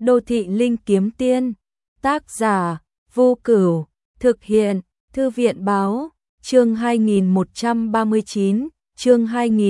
Đô thị linh kiếm tiên, tác giả, Vô Cửu, thực hiện, Thư viện báo, chương 2139, chương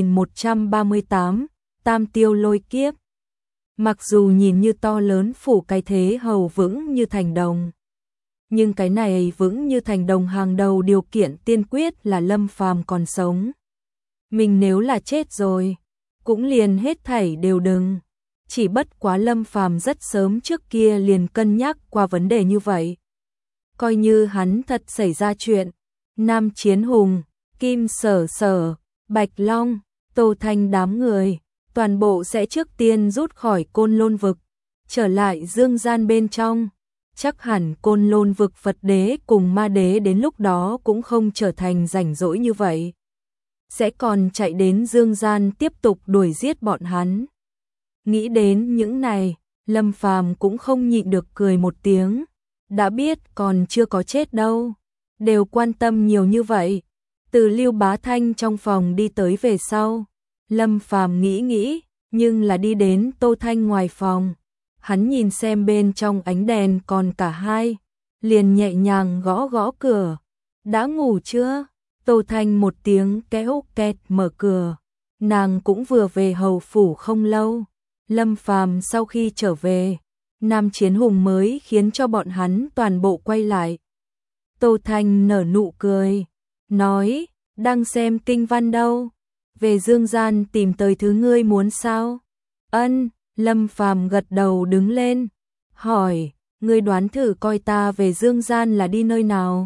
2138, Tam Tiêu Lôi Kiếp. Mặc dù nhìn như to lớn phủ cái thế hầu vững như thành đồng, nhưng cái này vững như thành đồng hàng đầu điều kiện tiên quyết là Lâm Phàm còn sống. Mình nếu là chết rồi, cũng liền hết thảy đều đừng. Chỉ bất quá Lâm Phàm rất sớm trước kia liền cân nhắc qua vấn đề như vậy. Coi như hắn thật xảy ra chuyện, Nam Chiến Hùng, Kim Sở Sở, Bạch Long, Tô Thanh đám người, toàn bộ sẽ trước tiên rút khỏi Côn Lôn vực, trở lại dương gian bên trong. Chắc hẳn Côn Lôn vực Phật đế cùng ma đế đến lúc đó cũng không trở thành rảnh rỗi như vậy. Sẽ còn chạy đến dương gian tiếp tục đuổi giết bọn hắn. Nghĩ đến những này, Lâm Phàm cũng không nhịn được cười một tiếng. Đã biết còn chưa có chết đâu, đều quan tâm nhiều như vậy. Từ Lưu Bá Thanh trong phòng đi tới về sau, Lâm Phàm nghĩ, nhưng là đi đến Tô Thanh ngoài phòng. Hắn nhìn xem bên trong ánh đèn còn cả hai, liền nhẹ nhàng gõ gõ cửa. Đã ngủ chưa? Tô Thanh một tiếng kéo kẹt mở cửa. Nàng cũng vừa về hầu phủ không lâu. Lâm Phàm sau khi trở về, Nam Chiến Hùng mới khiến cho bọn hắn toàn bộ quay lại. Tô Thanh nở nụ cười, nói, đang xem kinh văn đâu, về dương gian tìm tới thứ ngươi muốn sao? Ân, Lâm Phàm gật đầu đứng lên, hỏi, ngươi đoán thử coi ta về dương gian là đi nơi nào?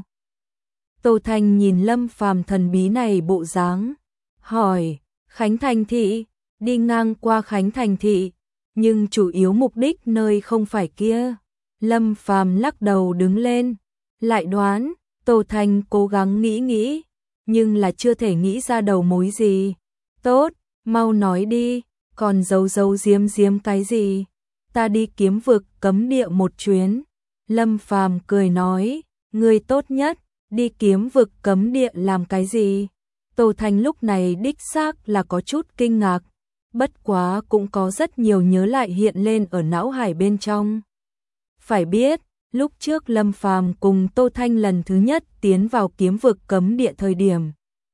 Tô Thanh nhìn Lâm Phàm thần bí này bộ dáng, hỏi, Khánh Thành thị, đi ngang qua Khánh Thành thị, nhưng chủ yếu mục đích nơi không phải kia. Lâm Phàm lắc đầu đứng lên, lại đoán. Tô Thanh cố gắng nghĩ, nhưng là chưa thể nghĩ ra đầu mối gì. Tốt, mau nói đi, còn giấu giếm cái gì? Ta đi kiếm vực cấm địa một chuyến. Lâm Phàm cười nói, ngươi tốt nhất, đi kiếm vực cấm địa làm cái gì? Tô Thanh lúc này đích xác là có chút kinh ngạc, bất quá cũng có rất nhiều nhớ lại hiện lên ở não hải bên trong. Phải biết, lúc trước Lâm Phàm cùng Tô Thanh lần thứ nhất tiến vào kiếm vực cấm địa thời điểm,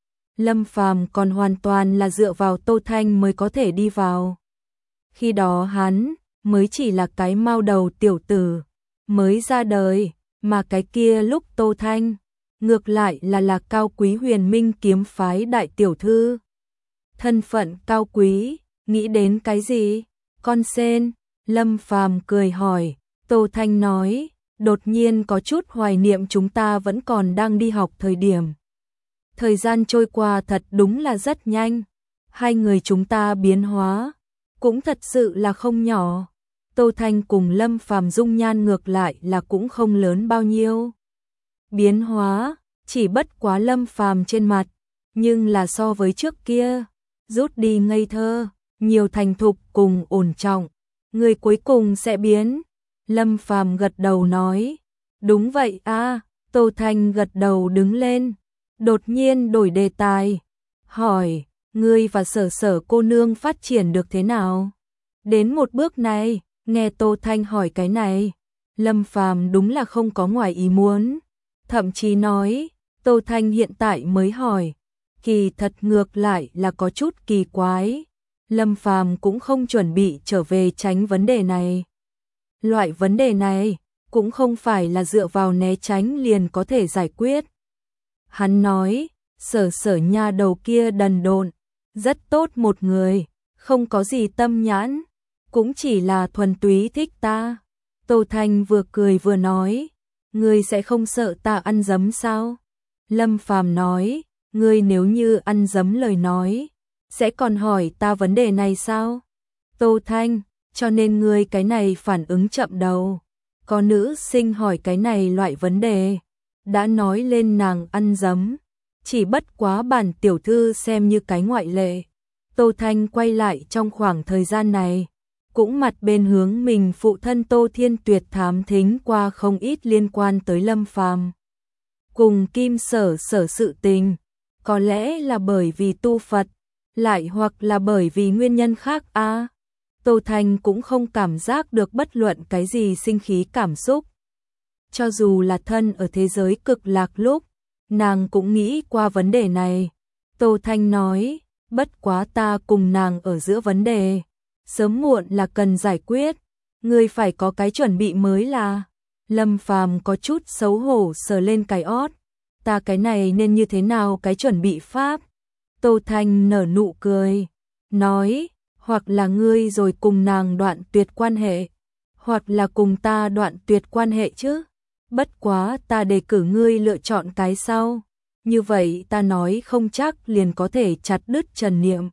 Lâm Phàm còn hoàn toàn là dựa vào Tô Thanh mới có thể đi vào. Khi đó hắn mới chỉ là cái mao đầu tiểu tử mới ra đời, mà cái kia lúc Tô Thanh ngược lại là cao quý huyền minh kiếm phái đại tiểu thư. Thân phận cao quý, nghĩ đến cái gì? Con sen, Lâm Phàm cười hỏi. Tô Thanh nói, đột nhiên có chút hoài niệm chúng ta vẫn còn đang đi học thời điểm. Thời gian trôi qua thật đúng là rất nhanh, hai người chúng ta biến hóa, cũng thật sự là không nhỏ. Tô Thanh cùng Lâm Phàm dung nhan ngược lại là cũng không lớn bao nhiêu. Biến hóa, chỉ bất quá Lâm Phàm trên mặt, nhưng là so với trước kia, rút đi ngây thơ, nhiều thành thục cùng ổn trọng, người cuối cùng sẽ biến. Lâm Phàm gật đầu nói, đúng vậy a. Tô Thanh gật đầu đứng lên, đột nhiên đổi đề tài, hỏi, ngươi và Sở Sở cô nương phát triển được thế nào? Đến một bước này, nghe Tô Thanh hỏi cái này, Lâm Phàm đúng là không có ngoài ý muốn, thậm chí nói, Tô Thanh hiện tại mới hỏi, kỳ thật ngược lại là có chút kỳ quái. Lâm Phàm cũng không chuẩn bị trở về tránh vấn đề này. Loại vấn đề này cũng không phải là dựa vào né tránh liền có thể giải quyết. Hắn nói, Sở Sở nha đầu kia đần độn, rất tốt một người, không có gì tâm nhãn, cũng chỉ là thuần túy thích ta. Tô Thanh vừa cười vừa nói, ngươi sẽ không sợ ta ăn giấm sao? Lâm Phàm nói, ngươi nếu như ăn giấm lời nói, sẽ còn hỏi ta vấn đề này sao? Tô Thanh, cho nên ngươi cái này phản ứng chậm đầu. Có nữ sinh hỏi cái này loại vấn đề, đã nói lên nàng ăn giấm, chỉ bất quá bản tiểu thư xem như cái ngoại lệ. Tô Thanh quay lại trong khoảng thời gian này, cũng mặt bên hướng mình phụ thân Tô Thiên Tuyệt thám thính qua không ít liên quan tới Lâm Phàm cùng Kim Sở Sở sự tình, có lẽ là bởi vì tu Phật, lại hoặc là bởi vì nguyên nhân khác a. Tô Thanh cũng không cảm giác được bất luận cái gì sinh khí cảm xúc. Cho dù là thân ở thế giới cực lạc lúc, nàng cũng nghĩ qua vấn đề này. Tô Thanh nói, bất quá ta cùng nàng ở giữa vấn đề, sớm muộn là cần giải quyết, ngươi phải có cái chuẩn bị mới là. Lâm Phàm có chút xấu hổ sờ lên cái ót, ta cái này nên như thế nào cái chuẩn bị pháp? Tô Thanh nở nụ cười, nói, hoặc là ngươi rồi cùng nàng đoạn tuyệt quan hệ, hoặc là cùng ta đoạn tuyệt quan hệ chứ. Bất quá ta đề cử ngươi lựa chọn cái sau, như vậy ta nói không chắc liền có thể chặt đứt Trần Niệm.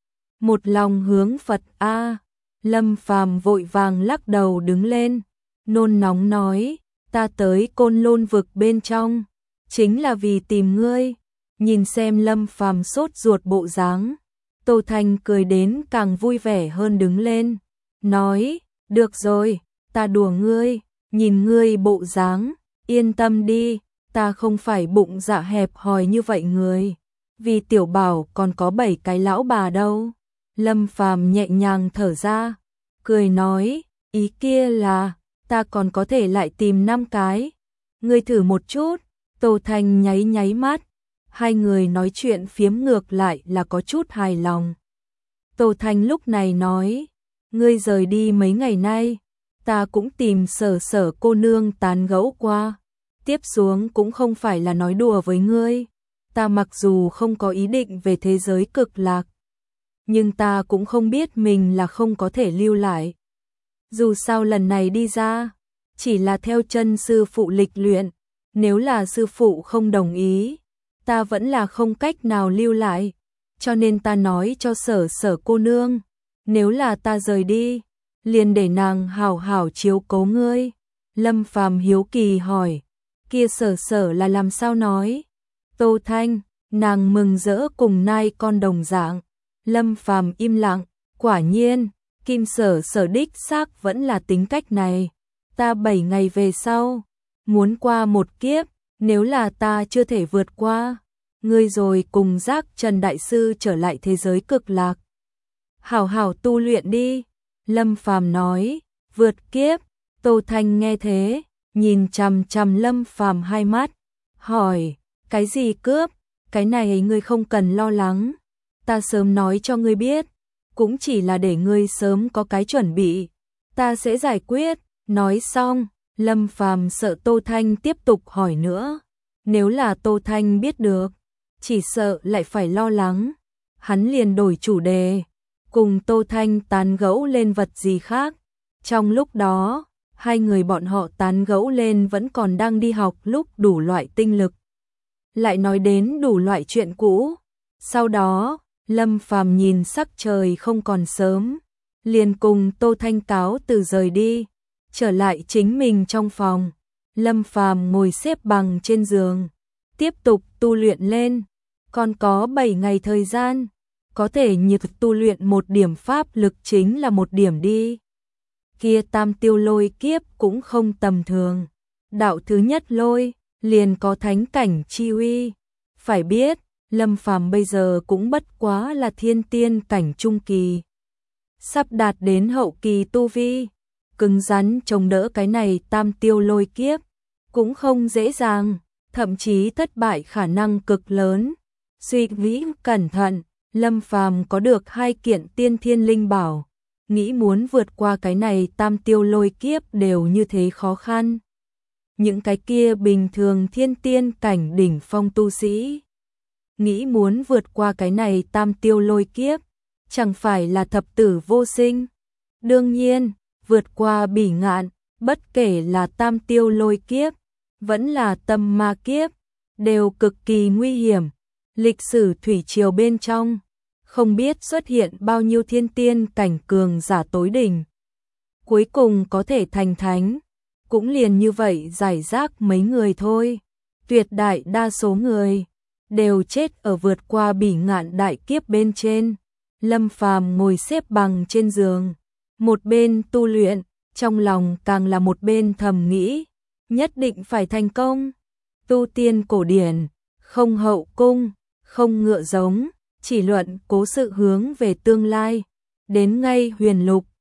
Một lòng hướng Phật a. Lâm Phàm vội vàng lắc đầu đứng lên, nôn nóng nói, ta tới Côn Lôn vực bên trong, chính là vì tìm ngươi. Nhìn xem Lâm Phàm sốt ruột bộ dáng, Tô Thanh cười đến càng vui vẻ hơn đứng lên, nói, được rồi, ta đùa ngươi, nhìn ngươi bộ dáng, yên tâm đi, ta không phải bụng dạ hẹp hòi như vậy người, vì tiểu bảo còn có 7 cái lão bà đâu. Lâm Phàm nhẹ nhàng thở ra, cười nói, ý kia là, ta còn có thể lại tìm 5 cái, ngươi thử một chút. Tô Thanh nháy nháy mắt, hai người nói chuyện phiếm ngược lại là có chút hài lòng. Tô Thanh lúc này nói, ngươi rời đi mấy ngày nay, ta cũng tìm Sở Sở cô nương tán gẫu qua, tiếp xuống cũng không phải là nói đùa với ngươi, ta mặc dù không có ý định về thế giới cực lạc, nhưng ta cũng không biết mình là không có thể lưu lại. Dù sao lần này đi ra, chỉ là theo chân sư phụ lịch luyện, nếu là sư phụ không đồng ý, ta vẫn là không cách nào lưu lại, cho nên ta nói cho Sở Sở cô nương, nếu là ta rời đi, liền để nàng hảo hảo chiếu cố ngươi. Lâm Phàm hiếu kỳ hỏi, kia Sở Sở là làm sao nói? Tô Thanh, nàng mừng rỡ cùng nai con đồng dạng. Lâm Phàm im lặng, quả nhiên, Kim Sở Sở đích xác vẫn là tính cách này. Ta 7 ngày về sau, muốn qua một kiếp, nếu là ta chưa thể vượt qua, ngươi rồi cùng Giác Trần Đại Sư trở lại thế giới cực lạc. Hảo hảo tu luyện đi. Lâm Phàm nói, vượt kiếp. Tô Thanh nghe thế, nhìn chằm chằm Lâm Phàm hai mắt, hỏi, cái gì cướp? Cái này ngươi không cần lo lắng, ta sớm nói cho ngươi biết, cũng chỉ là để ngươi sớm có cái chuẩn bị, ta sẽ giải quyết. Nói xong, Lâm Phàm sợ Tô Thanh tiếp tục hỏi nữa, nếu là Tô Thanh biết được, chỉ sợ lại phải lo lắng. Hắn liền đổi chủ đề, cùng Tô Thanh tán gẫu lên vật gì khác. Trong lúc đó, hai người bọn họ tán gẫu lên vẫn còn đang đi học lúc đủ loại tinh lực. Lại nói đến đủ loại chuyện cũ. Sau đó, Lâm Phàm nhìn sắc trời không còn sớm, liền cùng Tô Thanh cáo từ rời đi, trở lại chính mình trong phòng. Lâm Phàm ngồi xếp bằng trên giường, tiếp tục tu luyện lên. Còn có 7 ngày thời gian, có thể nhiệt tu luyện một điểm pháp lực chính là một điểm đi. Kia tam tiêu lôi kiếp cũng không tầm thường. Đạo thứ nhất lôi, liền có thánh cảnh chi uy. Phải biết, Lâm Phàm bây giờ cũng bất quá là thiên tiên cảnh trung kỳ. Sắp đạt đến hậu kỳ tu vi, cứng rắn chống đỡ cái này tam tiêu lôi kiếp, cũng không dễ dàng, thậm chí thất bại khả năng cực lớn. Suy nghĩ cẩn thận, Lâm Phàm có được 2 kiện tiên thiên linh bảo, nghĩ muốn vượt qua cái này tam tiêu lôi kiếp đều như thế khó khăn. Những cái kia bình thường thiên tiên cảnh đỉnh phong tu sĩ, nghĩ muốn vượt qua cái này tam tiêu lôi kiếp, chẳng phải là thập tử vô sinh. Đương nhiên, vượt qua bỉ ngạn, bất kể là tam tiêu lôi kiếp, vẫn là tâm ma kiếp, đều cực kỳ nguy hiểm. Lịch sử thủy triều bên trong, không biết xuất hiện bao nhiêu thiên tiên cảnh cường giả tối đỉnh. Cuối cùng có thể thành thánh, cũng liền như vậy giải rác mấy người thôi. Tuyệt đại đa số người đều chết ở vượt qua bỉ ngạn đại kiếp bên trên. Lâm Phàm ngồi xếp bằng trên giường, một bên tu luyện, trong lòng càng là một bên thầm nghĩ, nhất định phải thành công. Tu tiên cổ điển, không hậu cung, không ngựa giống, chỉ luận cố sự hướng về tương lai. Đến ngay huyền lục,